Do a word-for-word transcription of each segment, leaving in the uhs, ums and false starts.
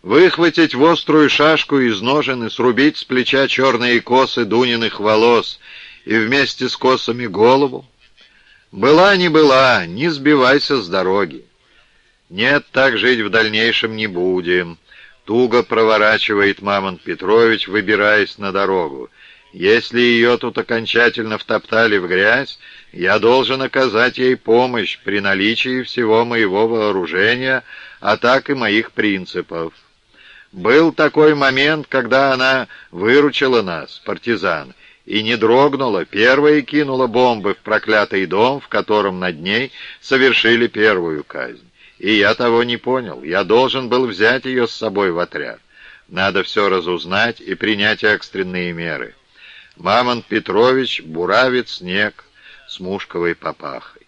выхватить в острую шашку из ножен и срубить с плеча черные косы Дуниных волос и вместе с косами голову? Была не была, не сбивайся с дороги. Нет, так жить в дальнейшем не будем. Туго проворачивает Мамонт Петрович, выбираясь на дорогу. Если ее тут окончательно втоптали в грязь, я должен оказать ей помощь при наличии всего моего вооружения, а так и моих принципов. Был такой момент, когда она выручила нас, партизан, и не дрогнула, первая кинула бомбы в проклятый дом, в котором над ней совершили первую казнь. И я того не понял. Я должен был взять ее с собой в отряд. Надо все разузнать и принять экстренные меры. Мамонт Петрович буравит снег с мушковой папахой.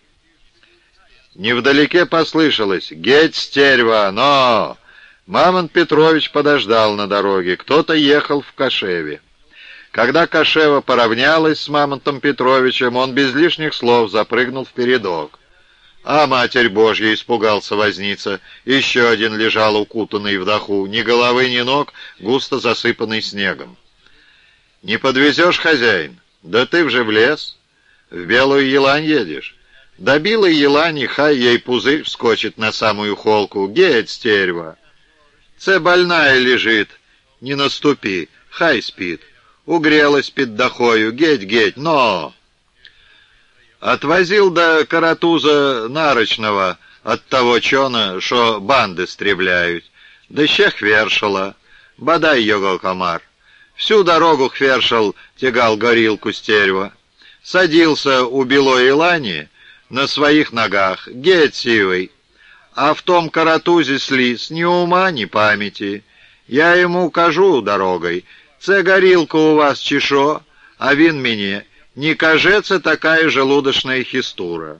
Невдалеке послышалось: «Геть, стерва, но!» Мамонт Петрович подождал на дороге. Кто-то ехал в кошеве. Когда кошева поравнялась с Мамонтом Петровичем, он без лишних слов запрыгнул в передок. «А, Матерь Божья!» — испугался возница. Еще один лежал укутанный в доху, ни головы, ни ног, густо засыпанный снегом. «Не подвезешь, хозяин? Да ты вже в лес. В Белую Елань едешь. До Белой Елани хай ей пузырь вскочит на самую холку. Геть, стерва! Це больная лежит. Не наступи, хай спит. Угрелась під дахою. Геть, геть, но!» Отвозил до Каратуза Нарочного от того чона, що банди стріляють. Да ще хвершала. Бадай його комар. Всю дорогу хвершал тягал горилку стерва. Садился у Белой Елани на своих ногах. Геть сивый. А в том Каратузе сліз ни ума, ни памяти. Я ему кажу дорогой: «Це горилка у вас чешо, а він мені: не кажется такая желудочная хистура».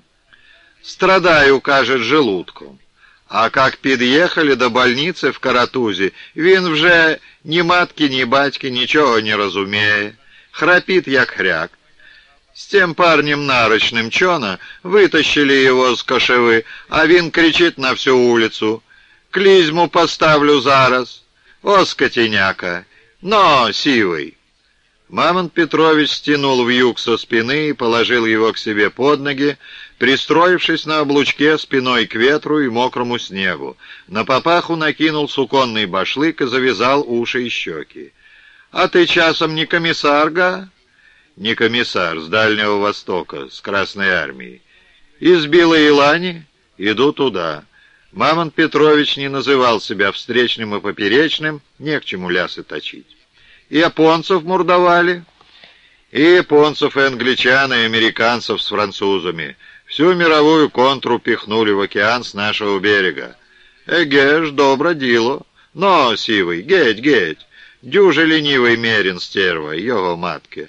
Страдаю, кажет, желудком. А как подъехали до больницы в Каратузе, він вже ни матки, ни батьки ничего не разумея. Храпит, як хряк. С тем парнем нарочным чона вытащили его с кошевы, а він кричит на всю улицу: «Клизму поставлю зараз! О, скотиняка! Но, сивый!» Мамонт Петрович стянул вьюг со спины и положил его к себе под ноги, пристроившись на облучке спиной к ветру и мокрому снегу. На папаху накинул суконный башлык и завязал уши и щеки. «А ты часом не комиссар, га?» «Не комиссар, с Дальнего Востока, с Красной Армии». «Из Белой Елани?» «Иду туда». Мамонт Петрович не называл себя встречным и поперечным, не к чему лясы точить. «И японцев мурдовали?» «И японцев, и англичан, и американцев с французами. Всю мировую контру пихнули в океан с нашего берега». «Эге ж, добро діло. Но, сивый, геть, геть. Дюже ленивий мерін, стерва, його матки.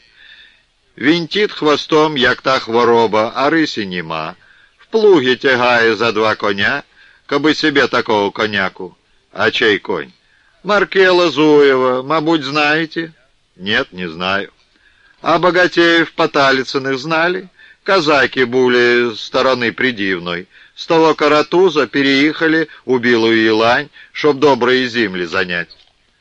Винтит хвостом, як та хвороба, а рисі нема. В плугі тягає за два коня, коби себе такого коняку». «А чей конь?» «Маркела Зуева, мабуть, знаете?» «Нет, не знаю». «А Богатеев Поталицыных знали?» «Казаки были с стороны Придивной. С того Каратуза переехали у Белую Елань, чтоб добрые земли занять».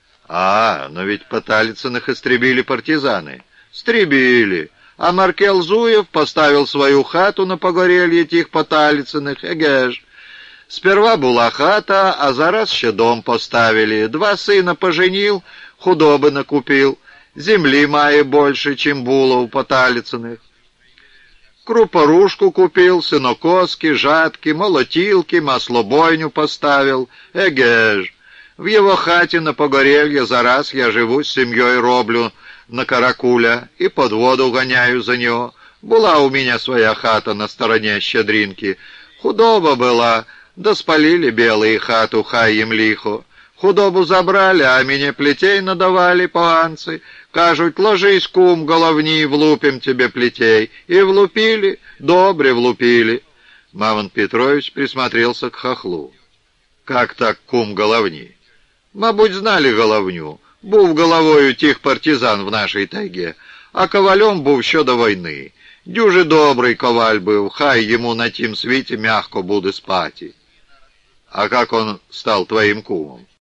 «А, но ведь Поталицыных истребили партизаны». «Стребили. А Маркел Зуев поставил свою хату на погорелье тих Поталицыных, эге ж. Сперва була хата, а зараз ще дом поставили. Два сина поженил, худоби накупил. Земли має больше, чем було у Поталицыных. Крупорушку купил, сенокоски, жатки, молотилки, маслобойню поставил. Эге ж. В его хате на погорелье зараз я живу с семьей, роблю на каракуля и под воду гоняю за него. Была у меня своя хата на стороне Щедринки. Худоба была, да спалили белые хату, хай им лихо. Худобу забрали, а мне плетей надавали поганцы. Кажуть: ложись, кум, головни, влупим тебе плетей. И влупили, добре влупили. Мамонт Петрович присмотрелся к хохлу. «Как так, кум, головни?» «Мабуть, знали головню. Був головою тих партизан в нашій тайге, а ковалем був що до війни. Дюже добрий коваль був, хай ему на тім світі мягко буде спати». «А как он стал твоим кумом?»